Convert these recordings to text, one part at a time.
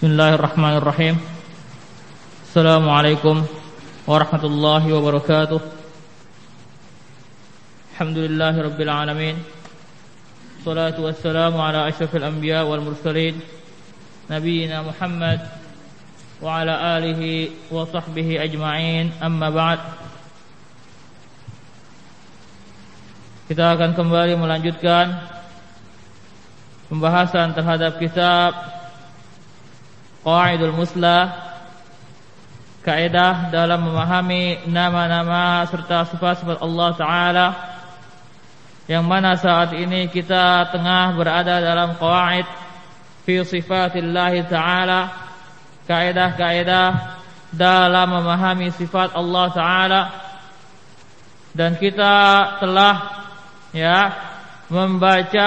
Bismillahirrahmanirrahim. Assalamualaikum warahmatullahi wabarakatuh. Alhamdulillahirabbil alamin. Shalatu wassalamu ala asyrafil anbiya wal mursalin nabiyina Muhammad wa ala alihi wa sahbihi ajma'in. Amma ba'd. Kita akan kembali melanjutkan pembahasan terhadap kitab Qawaidul Muslah, kaidah dalam memahami nama-nama serta sifat-sifat Allah Ta'ala, yang mana saat ini kita tengah berada dalam qawaid fi sifatillahi Ta'ala, kaidah-kaidah dalam memahami sifat Allah Ta'ala. Dan kita telah membaca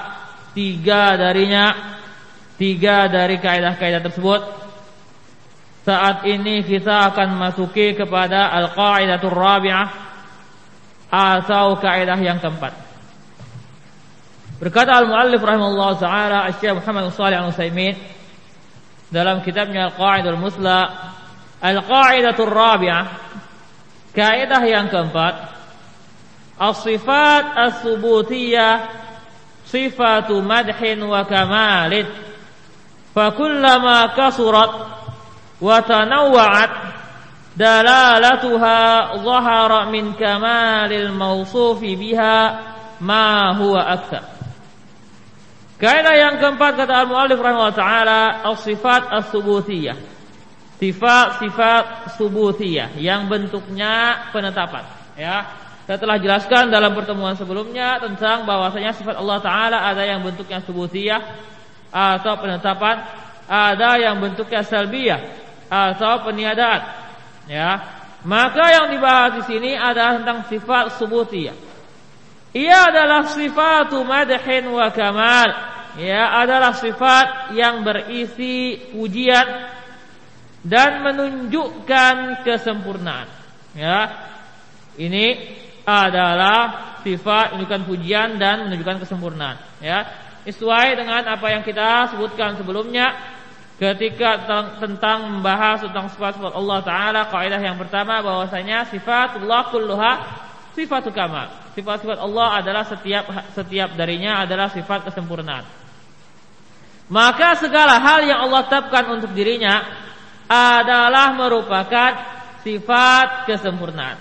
tiga dari kaidah-kaidah tersebut. Saat ini kita akan masuki kepada al-qaidatur rabi'ah atau kaidah yang keempat. Berkata al-muallif rahimahullah ta'ala Asy-Syaikh Muhammad Shalih Al-Utsaimin dalam kitabnya Al-Qaidul Muslah, al-qaidatur rabi'ah, kaidah yang keempat, as-sifat as-subutiyah sifatu madhin wa kamalin, fakullama kasurat wa tanawwa'at dalalatuha zahara min kamalil mausufi biha ma huwa aktsar. Kaidah yang keempat, kata al-muallif rahimahullah taala, as-sifat as-subutiyah, sifat-sifat subutiyah yang bentuknya penetapan. Kita telah jelaskan dalam pertemuan sebelumnya tentang bahwasanya sifat Allah Ta'ala ada yang bentuknya subutiyah atau penetapan, ada yang bentuknya salbiyah atau peniadaan. Maka yang dibahas di sini adalah tentang sifat subutiyah. Ia adalah sifatu madhin wa kamal. Adalah sifat yang berisi pujian dan menunjukkan kesempurnaan. Ini adalah sifat menunjukkan pujian dan menunjukkan kesempurnaan. Sesuai dengan apa yang kita sebutkan sebelumnya ketika tentang membahas tentang sifat-sifat Allah Ta'ala. Kaidah yang pertama bahwasanya sifatullah kulluha sifatu kamal. Sifat-sifat Allah adalah setiap darinya adalah sifat kesempurnaan. Maka segala hal yang Allah tetapkan untuk dirinya adalah merupakan sifat kesempurnaan.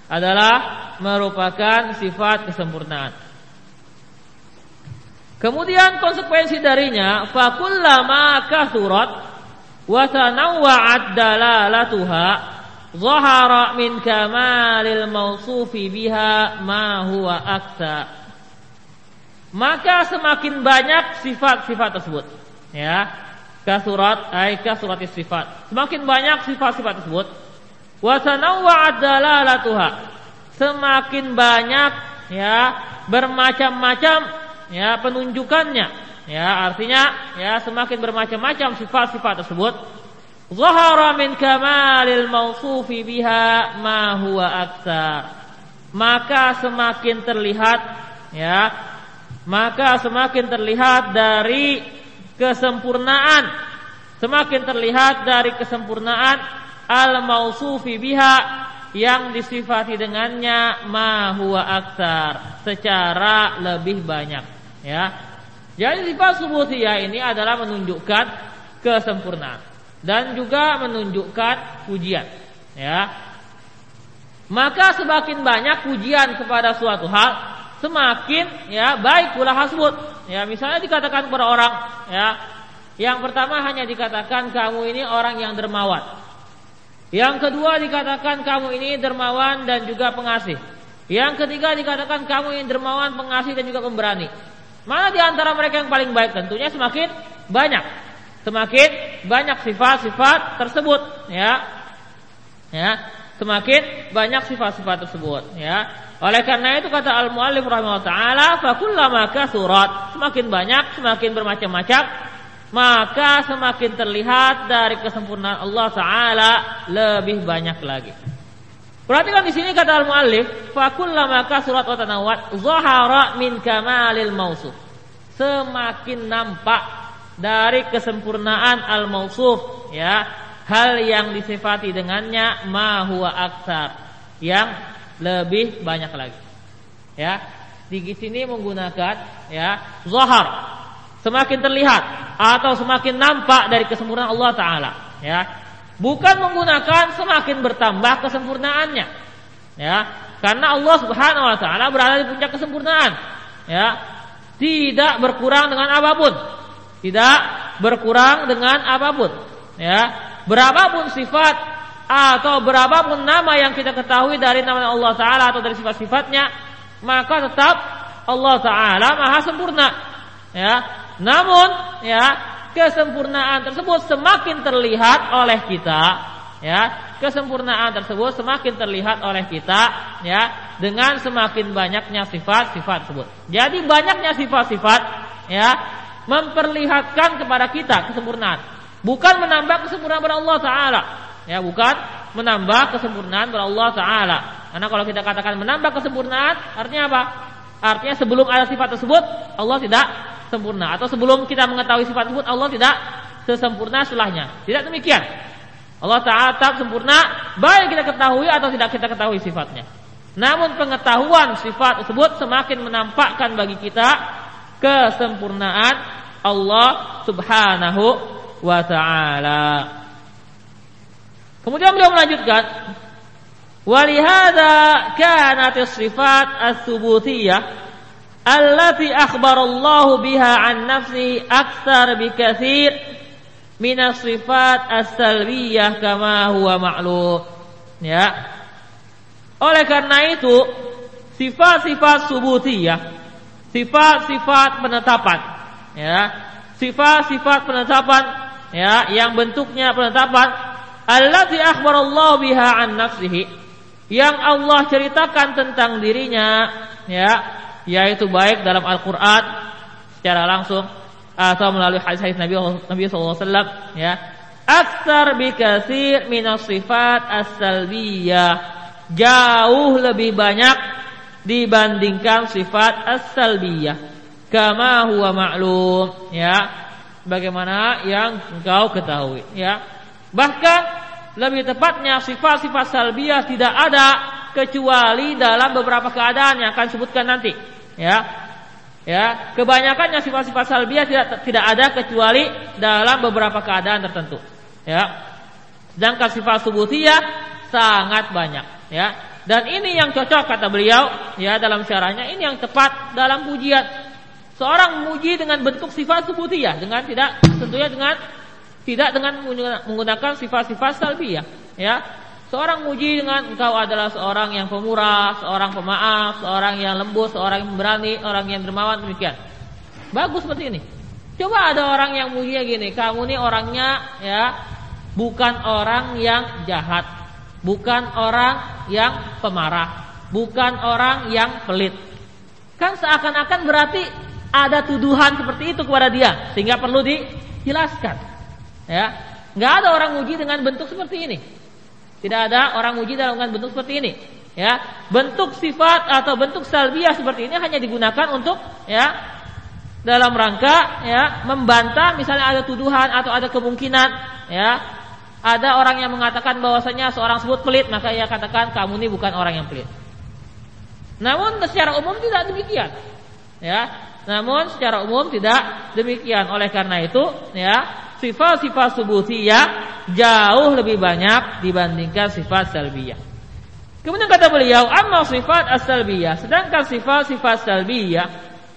Kemudian konsekuensi darinya, fakullama kasurat wa tanawwa'at dalalatuha zahara min kamalil mausufi biha ma huwa aktsar. Maka semakin banyak sifat-sifat tersebut. Kasurat ay kasuratis sifat. Semakin banyak sifat-sifat tersebut, wa tanawwa'at dalalatuha, semakin banyak bermacam-macam penunjukannya. Artinya semakin bermacam-macam sifat-sifat tersebut, zahara min kamalil mausufi biha ma huwa aktsar, maka semakin terlihat dari kesempurnaan al-mausufi biha, yang disifati dengannya ma huwa aktsar, secara lebih banyak. Jadi sifat subutiyah ini adalah menunjukkan kesempurnaan dan juga menunjukkan pujian. Maka semakin banyak pujian kepada suatu hal, semakin baik pula hal tersebut. Misalnya dikatakan kepada orang, yang pertama hanya dikatakan kamu ini orang yang dermawan. Yang kedua dikatakan kamu ini dermawan dan juga pengasih. Yang ketiga dikatakan kamu ini dermawan, pengasih dan juga pemberani. Mana di antara mereka yang paling baik? Tentunya semakin banyak sifat-sifat tersebut. Semakin banyak sifat-sifat tersebut. Oleh karena itu kata al-muallif rahimahullah taala, fakullama kasurat, semakin banyak, semakin bermacam-macam, maka semakin terlihat dari kesempurnaan Allah Ta'ala lebih banyak lagi. Perhatikan di sini kata al-muallif, fakullama kasurat wa tanawwat zahara min kamalil mausuf. Semakin nampak dari kesempurnaan al-mausuf, ya, hal yang disifati dengannya ma huwa aktsar, yang lebih banyak lagi. Ya, di sini menggunakan ya zahar, semakin terlihat atau semakin nampak dari kesempurnaan Allah Ta'ala, ya, bukan menggunakan semakin bertambah kesempurnaannya, ya, karena Allah Subhanahu Wa Ta'ala berada di puncak kesempurnaan, ya, tidak berkurang dengan apapun, tidak berkurang dengan apapun, ya, berapapun sifat atau berapapun nama yang kita ketahui dari nama Allah Ta'ala atau dari sifat-sifatnya, maka tetap Allah Ta'ala maha sempurna, ya. Namun ya, kesempurnaan tersebut semakin terlihat oleh kita, ya, kesempurnaan tersebut semakin terlihat oleh kita, ya, dengan semakin banyaknya sifat-sifat tersebut. Jadi banyaknya sifat-sifat, ya, memperlihatkan kepada kita kesempurnaan, bukan menambah kesempurnaan pada Allah Ta'ala, ya, bukan menambah kesempurnaan pada Allah Ta'ala. Karena kalau kita katakan menambah kesempurnaan, artinya apa? Artinya sebelum ada sifat tersebut Allah tidak sempurna, atau sebelum kita mengetahui sifat tersebut Allah tidak sesempurna setelahnya. Tidak demikian. Allah Ta'ala tetap sempurna baik kita ketahui atau tidak kita ketahui sifatnya. Namun pengetahuan sifat tersebut semakin menampakkan bagi kita kesempurnaan Allah Subhanahu wa Ta'ala. Kemudian beliau melanjutkan, walihada kanat as-sifat as-subutiyah allati akhbarallahu biha an nafsihi aktsar bikatsir min as-sifat as-salbiyah kama huwa ma'lum. Ya. Oleh karena itu, sifat-sifat subutiyah, sifat-sifat penetapan, ya, sifat-sifat penetapan, ya, yang bentuknya penetapan, allati akhbarallahu biha an nafsihi, yang Allah ceritakan tentang dirinya, ya, yaitu baik dalam Al-Quran secara langsung atau melalui hadis-hadis Nabi SAW, ya, aktsar bikatsir minas sifat as-salbiyah, jauh lebih banyak dibandingkan sifat as-salbiyah, kama huwa ma'lum, ya, bagaimana yang engkau ketahui, ya. Bahkan lebih tepatnya sifat-sifat salbiyah tidak ada kecuali dalam beberapa keadaan yang akan disebutkan nanti, ya. Ya, kebanyakannya sifat-sifat salbiyah tidak ada kecuali dalam beberapa keadaan tertentu, ya. Sedangkan sifat subutiyah sangat banyak, ya. Dan ini yang cocok kata beliau, ya, dalam syarahnya, ini yang tepat dalam pujian. Seorang memuji dengan bentuk sifat subutiyah, dengan tentunya tidak dengan menggunakan sifat-sifat salbiyah, ya. Seorang muji dengan engkau adalah seorang yang pemurah, seorang pemaaf, seorang yang lembut, seorang yang berani, orang yang dermawan, demikian. Bagus seperti ini. Coba ada orang yang muji gini, kamu nih orangnya, ya, bukan orang yang jahat, bukan orang yang pemarah, bukan orang yang pelit. Kan seakan-akan berarti ada tuduhan seperti itu kepada dia, sehingga perlu dijelaskan. Ya, nggak ada orang muji dengan bentuk seperti ini. Tidak ada orang muji dengan bentuk seperti ini. Ya, bentuk sifat atau bentuk salbiyah seperti ini hanya digunakan untuk, ya, dalam rangka, ya, membantah misalnya ada tuduhan atau ada kemungkinan, ya, ada orang yang mengatakan bahwasanya seorang sebut pelit, maka ia katakan kamu ini bukan orang yang pelit. Namun secara umum tidak demikian. Ya, namun secara umum tidak demikian. Oleh karena itu, ya, sifat-sifat subutiyah jauh lebih banyak dibandingkan sifat salbiyah. Kemudian kata beliau, amma sifat as-salbiyah, sedangkan sifat-sifat salbiyah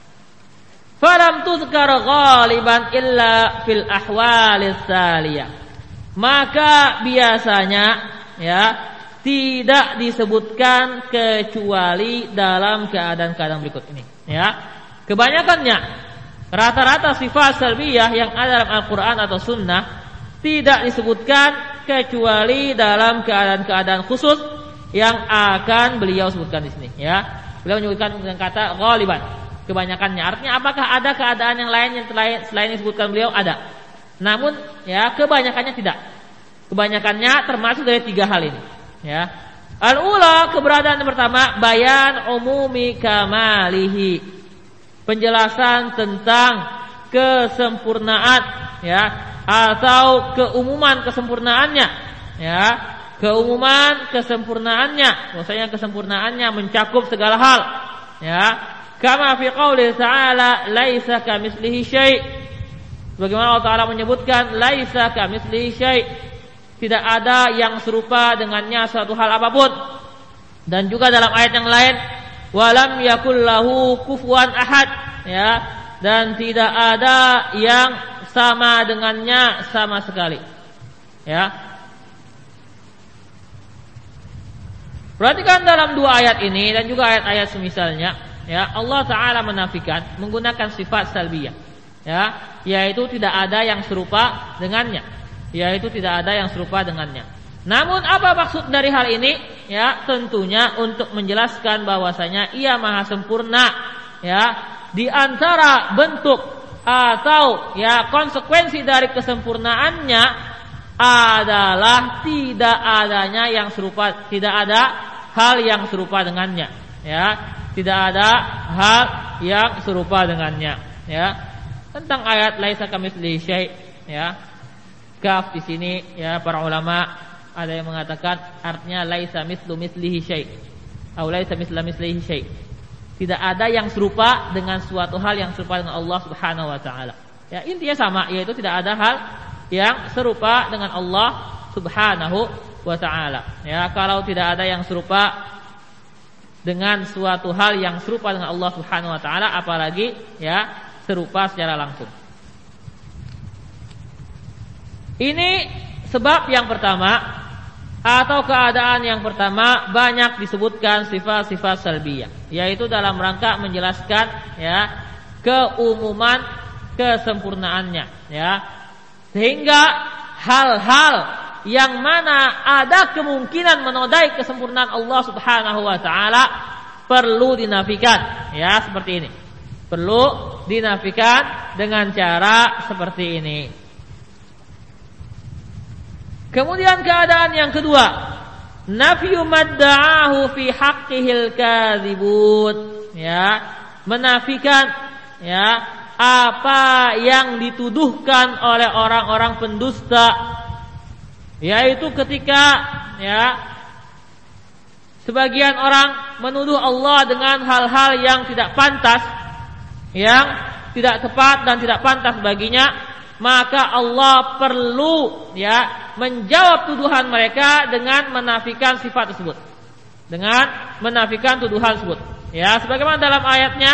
falam tuzkar ghaliban illa fil ahwalis saliyah, maka biasanya, ya, tidak disebutkan kecuali dalam keadaan-keadaan berikut ini, ya. Kebanyakannya, rata-rata sifat salbiyah yang ada dalam Al-Quran atau Sunnah tidak disebutkan kecuali dalam keadaan-keadaan khusus yang akan beliau sebutkan di sini, ya. Beliau menyebutkan dengan kata ghaliban, kebanyakannya. Artinya apakah ada keadaan yang lain yang selain yang disebutkan beliau? Ada. Namun, ya, kebanyakannya tidak. Kebanyakannya termasuk dari 3 hal ini, ya. Al-ula, keberadaan yang pertama, bayan umumi kamalihi, penjelasan tentang kesempurnaan, ya, atau keumuman kesempurnaannya, ya, keumuman kesempurnaannya, bahwasanya kesempurnaannya mencakup segala hal, ya, kama fi qouli ta'ala laisa kamitslihi syai', bagaimana Allah Ta'ala menyebutkan laisa kamitslihi syai', tidak ada yang serupa dengannya suatu hal apapun. Dan juga dalam ayat yang lain, walam yakul lahu kufuwan ahad, ya, dan tidak ada yang sama dengannya sama sekali, ya. Perhatikan dalam dua ayat ini dan juga ayat-ayat semisalnya, ya, Allah Ta'ala menafikan menggunakan sifat salbiyah, ya, yaitu tidak ada yang serupa dengannya, yaitu tidak ada yang serupa dengannya. Namun apa maksud dari hal ini? Ya, tentunya untuk menjelaskan bahwasanya Ia maha sempurna, ya. Di antara bentuk atau ya konsekuensi dari kesempurnaannya adalah tidak adanya yang serupa, tidak ada hal yang serupa dengannya, ya. Tidak ada hal yang serupa dengannya, ya. Tentang ayat laisa kamitslihi syai', ya. Kaf di sini, ya, para ulama ada yang mengatakan artinya laisa mislu mislihi syai', atau laisa misla mislihi syai'. Tidak ada yang serupa dengan suatu hal yang serupa dengan Allah Subhanahu wa taala. Ya, intinya sama, yaitu tidak ada hal yang serupa dengan Allah Subhanahu wa taala. Ya, kalau tidak ada yang serupa dengan suatu hal yang serupa dengan Allah Subhanahu wa taala, apalagi ya serupa secara langsung. Ini sebab yang pertama atau keadaan yang pertama banyak disebutkan sifat-sifat salbiyah, yaitu dalam rangka menjelaskan ya keumuman kesempurnaannya, ya, sehingga hal-hal yang mana ada kemungkinan menodai kesempurnaan Allah Subhanahu wa taala perlu dinafikan, ya, seperti ini. Perlu dinafikan dengan cara seperti ini. Kemudian keadaan yang kedua, nafyu madda'ahu fi haqqihil kadzibun, ya, menafikan ya apa yang dituduhkan oleh orang-orang pendusta, yaitu ketika ya sebagian orang menuduh Allah dengan hal-hal yang tidak pantas, yang tidak tepat dan tidak pantas baginya, maka Allah perlu ya menjawab tuduhan mereka dengan menafikan sifat tersebut, dengan menafikan tuduhan tersebut, ya, sebagaimana dalam ayatnya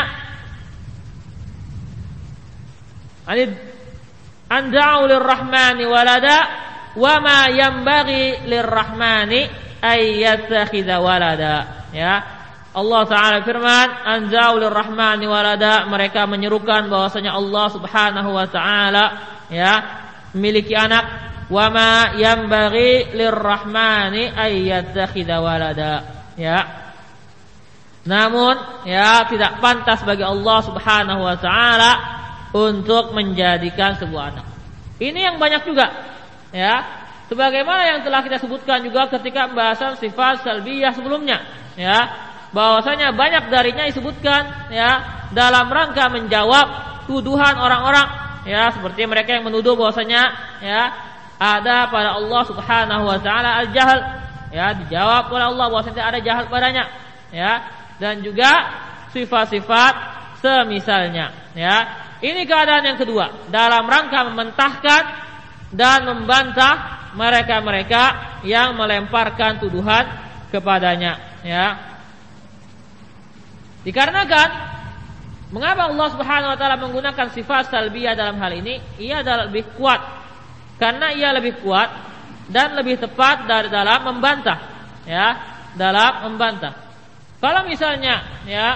anda'u lirrahmani walada wa ma yanbaghi lirrahmani ay yattakhidha walada, ya. Allah Ta'ala firman, anda'u lirrahmani walada, mereka menyerukan bahwasanya Allah Subhanahu wa taala ya memiliki anak, wa ma yanbaghi lirrahmani ay yattakhidha walada, ya. Namun ya tidak pantas bagi Allah Subhanahu wa taala untuk menjadikan sebuah anak. Ini yang banyak juga, ya, sebagaimana yang telah kita sebutkan juga ketika pembahasan sifat salbiyah sebelumnya, ya, bahwasanya banyak darinya disebutkan ya dalam rangka menjawab tuduhan orang-orang, ya, seperti mereka yang menuduh bahwasanya ya ada pada Allah Subhanahu wa taala al-jahl, ya, dijawab oleh Allah bahwasanya tidak ada jahal padanya, ya, dan juga sifat-sifat semisalnya, ya. Ini keadaan yang kedua dalam rangka mementahkan dan membantah mereka-mereka yang melemparkan tuduhan kepadanya, ya. Dikarenakan mengapa Allah Subhanahu wa taala menggunakan sifat salbiyah dalam hal ini? Ia adalah lebih kuat, karena ia lebih kuat dan lebih tepat dari dalam membantah, ya, dalam membantah. Kalau misalnya ya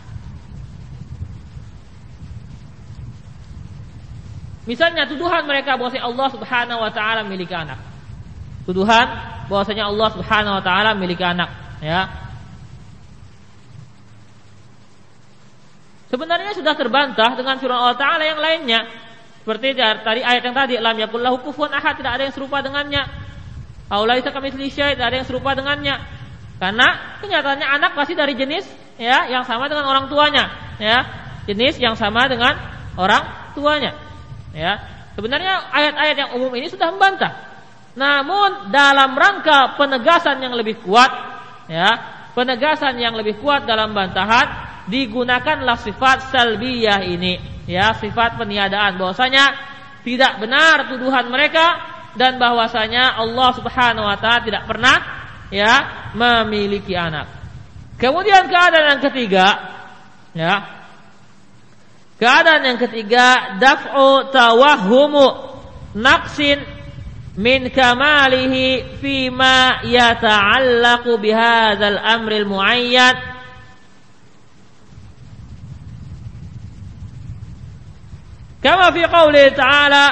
misalnya tuduhan mereka bahwasanya Allah Subhanahu wa taala memiliki anak. Tuduhan bahwasanya Allah Subhanahu wa taala memiliki anak, ya. Sebenarnya sudah terbantah dengan firman Allah Ta'ala yang lainnya. Seperti tadi ayat yang tadi, lam yakul lahu kufuwan ahad, tidak ada yang serupa dengannya. Aw laisa kamitslihi syai', tidak ada yang serupa dengannya. Karena kenyataannya anak pasti dari jenis ya yang sama dengan orang tuanya, ya. Jenis yang sama dengan orang tuanya. Ya, sebenarnya ayat-ayat yang umum ini sudah membantah. Namun dalam rangka penegasan yang lebih kuat, ya, penegasan yang lebih kuat dalam bantahan, digunakanlah sifat salbiyah ini, ya, sifat peniadaan, bahwasanya tidak benar tuduhan mereka dan bahwasanya Allah Subhanahu wa taala tidak pernah, ya, memiliki anak. Kemudian keadaan yang ketiga, ya, keadaan yang ketiga, daf'u tawahhumu naqsin min kamalihi fima yata'allaqu bihadzal amril muayyan kama fi qouli ta'ala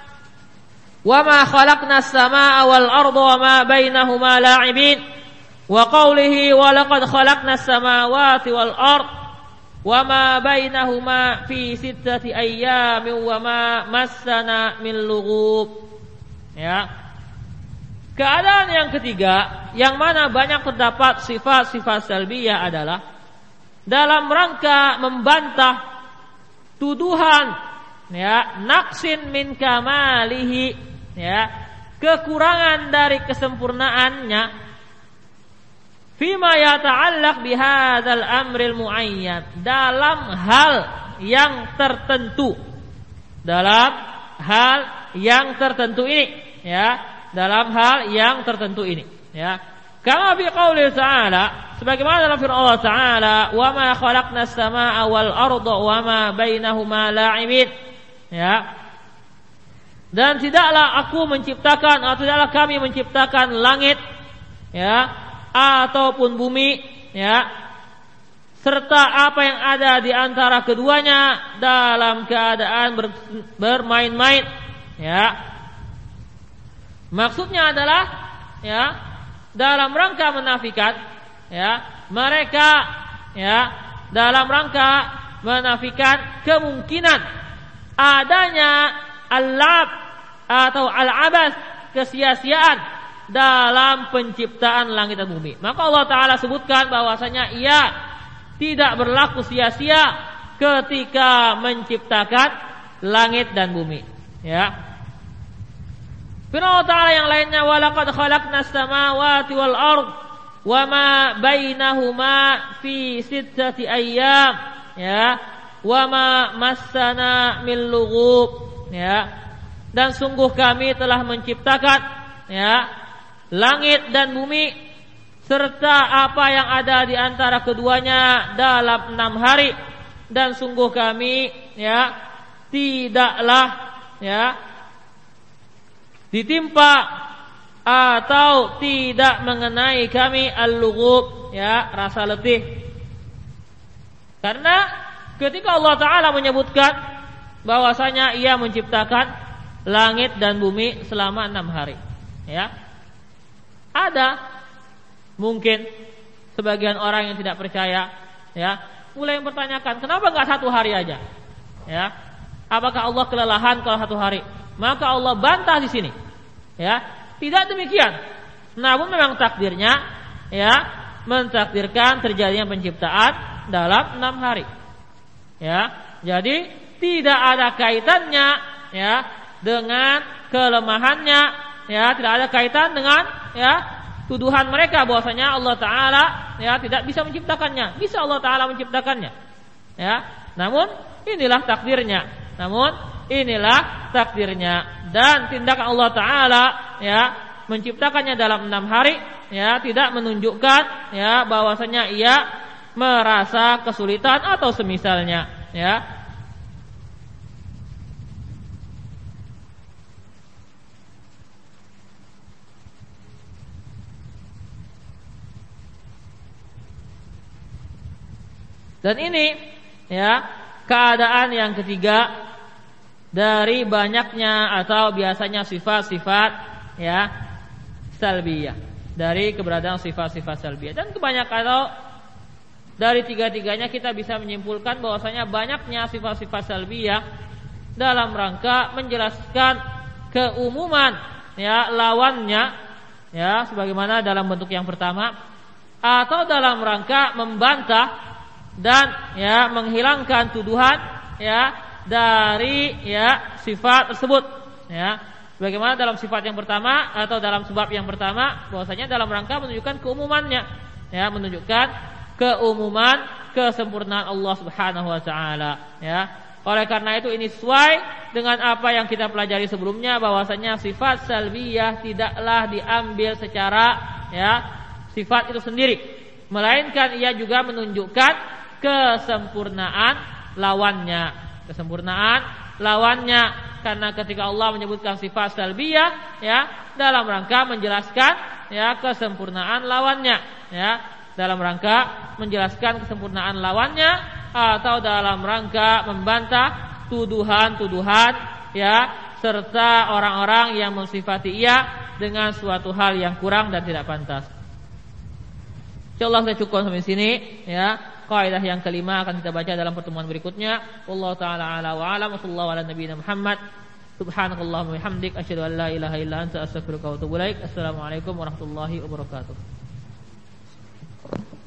wa ma khalaqna as-samaa'a wal arda wa ma bainahuma la'ibin wa qawlihi wa laqad khalaqna as-samawati wal ard wa ma bainahuma fi sittati ayyamin wa ma massana min lughub. Ya. Keadaan yang ketiga yang mana banyak terdapat sifat-sifat salbiyah adalah dalam rangka membantah tuduhan, ya, naqsin min kamalihi, ya, kekurangan dari kesempurnaannya fima yata'allaq bihadzal amril muayyan, dalam hal yang tertentu, dalam hal yang tertentu ini, ya, dalam hal yang tertentu ini, ya, kama fi qouli ta'ala, sebagaimana dalam firman Allah Ta'ala, wa ma khalaqna as-samaa'a wal arda wa ma bainahuma la'ibin, ya, dan tidaklah aku menciptakan atau tidaklah kami menciptakan langit, ya, ataupun bumi, ya, serta apa yang ada di antara keduanya dalam keadaan bermain-main, ya. Maksudnya adalah, ya, dalam rangka menafikan, ya, mereka, ya, dalam rangka menafikan kemungkinan adanya al-lab atau al-abas, kesia-siaan dalam penciptaan langit dan bumi. Maka Allah Ta'ala sebutkan bahwasanya ia tidak berlaku sia-sia ketika menciptakan langit dan bumi, ya. Firman Allah Ta'ala yang lainnya, wa laqad khalaqna as-samawati wal ard wa ma bainahuma fi sittati ayyam, ya, wa ma massana min lughub, ya, dan sungguh kami telah menciptakan, ya, langit dan bumi serta apa yang ada di antara keduanya dalam 6 hari, dan sungguh kami, ya, tidaklah, ya, ditimpa atau tidak mengenai kami al-lughub, ya, rasa letih. Karena ketika Allah Ta'ala menyebutkan bahwasanya ia menciptakan langit dan bumi selama 6 hari, ya, ada mungkin sebagian orang yang tidak percaya, ya, mulai mempertanyakan, kenapa enggak 1 hari aja, ya, apakah Allah kelelahan kalau 1 hari? Maka Allah bantah di sini, ya, tidak demikian. Namun memang takdirnya, ya, mentakdirkan terjadinya penciptaan dalam 6 hari, ya. Jadi tidak ada kaitannya, ya, dengan kelemahannya, ya, tidak ada kaitan dengan, ya, tuduhan mereka bahwasanya Allah Ta'ala, ya, tidak bisa menciptakannya. Bisa Allah Ta'ala menciptakannya, ya. Namun inilah takdirnya. Dan tindakan Allah Ta'ala, ya, menciptakannya dalam 6 hari, ya, tidak menunjukkan, ya, bahwasanya ia merasa kesulitan atau semisalnya, ya. Dan ini, ya, keadaan yang ketiga dari banyaknya atau biasanya sifat-sifat, ya, salbiyah, dari keberadaan sifat-sifat salbiyah. Dan kebanyakan atau dari tiga-tiganya kita bisa menyimpulkan bahwasanya banyaknya sifat-sifat salbiyah dalam rangka menjelaskan keumuman, ya, lawannya, ya, sebagaimana dalam bentuk yang pertama, atau dalam rangka membantah dan, ya, menghilangkan tuduhan, ya, dari sifat tersebut Bagaimana dalam sifat yang pertama atau dalam sebab yang pertama, bahwasanya dalam rangka menunjukkan keumumannya, menunjukkan keumuman kesempurnaan Allah Subhanahu wa taala, Oleh karena itu ini sesuai dengan apa yang kita pelajari sebelumnya, bahwasanya sifat salbiyah tidaklah diambil secara sifat itu sendiri, melainkan ia juga menunjukkan kesempurnaan lawannya. Karena ketika Allah menyebutkan sifat salbiyah dalam rangka menjelaskan kesempurnaan lawannya, dalam rangka menjelaskan kesempurnaan lawannya, atau dalam rangka membantah tuduhan-tuduhan serta orang-orang yang mensifati ia dengan suatu hal yang kurang dan tidak pantas. Insyaallah saya cukup sampai sini Kaidah yang kelima akan kita baca dalam pertemuan berikutnya. Wallahu taala ala wa alam, sallallahu ala nabiyina Muhammad. Subhanakallahumma wa bihamdik, asyhadu an la ilaha illa anta, astaghfiruka wa atubu ilaik. Assalamualaikum warahmatullahi wabarakatuh.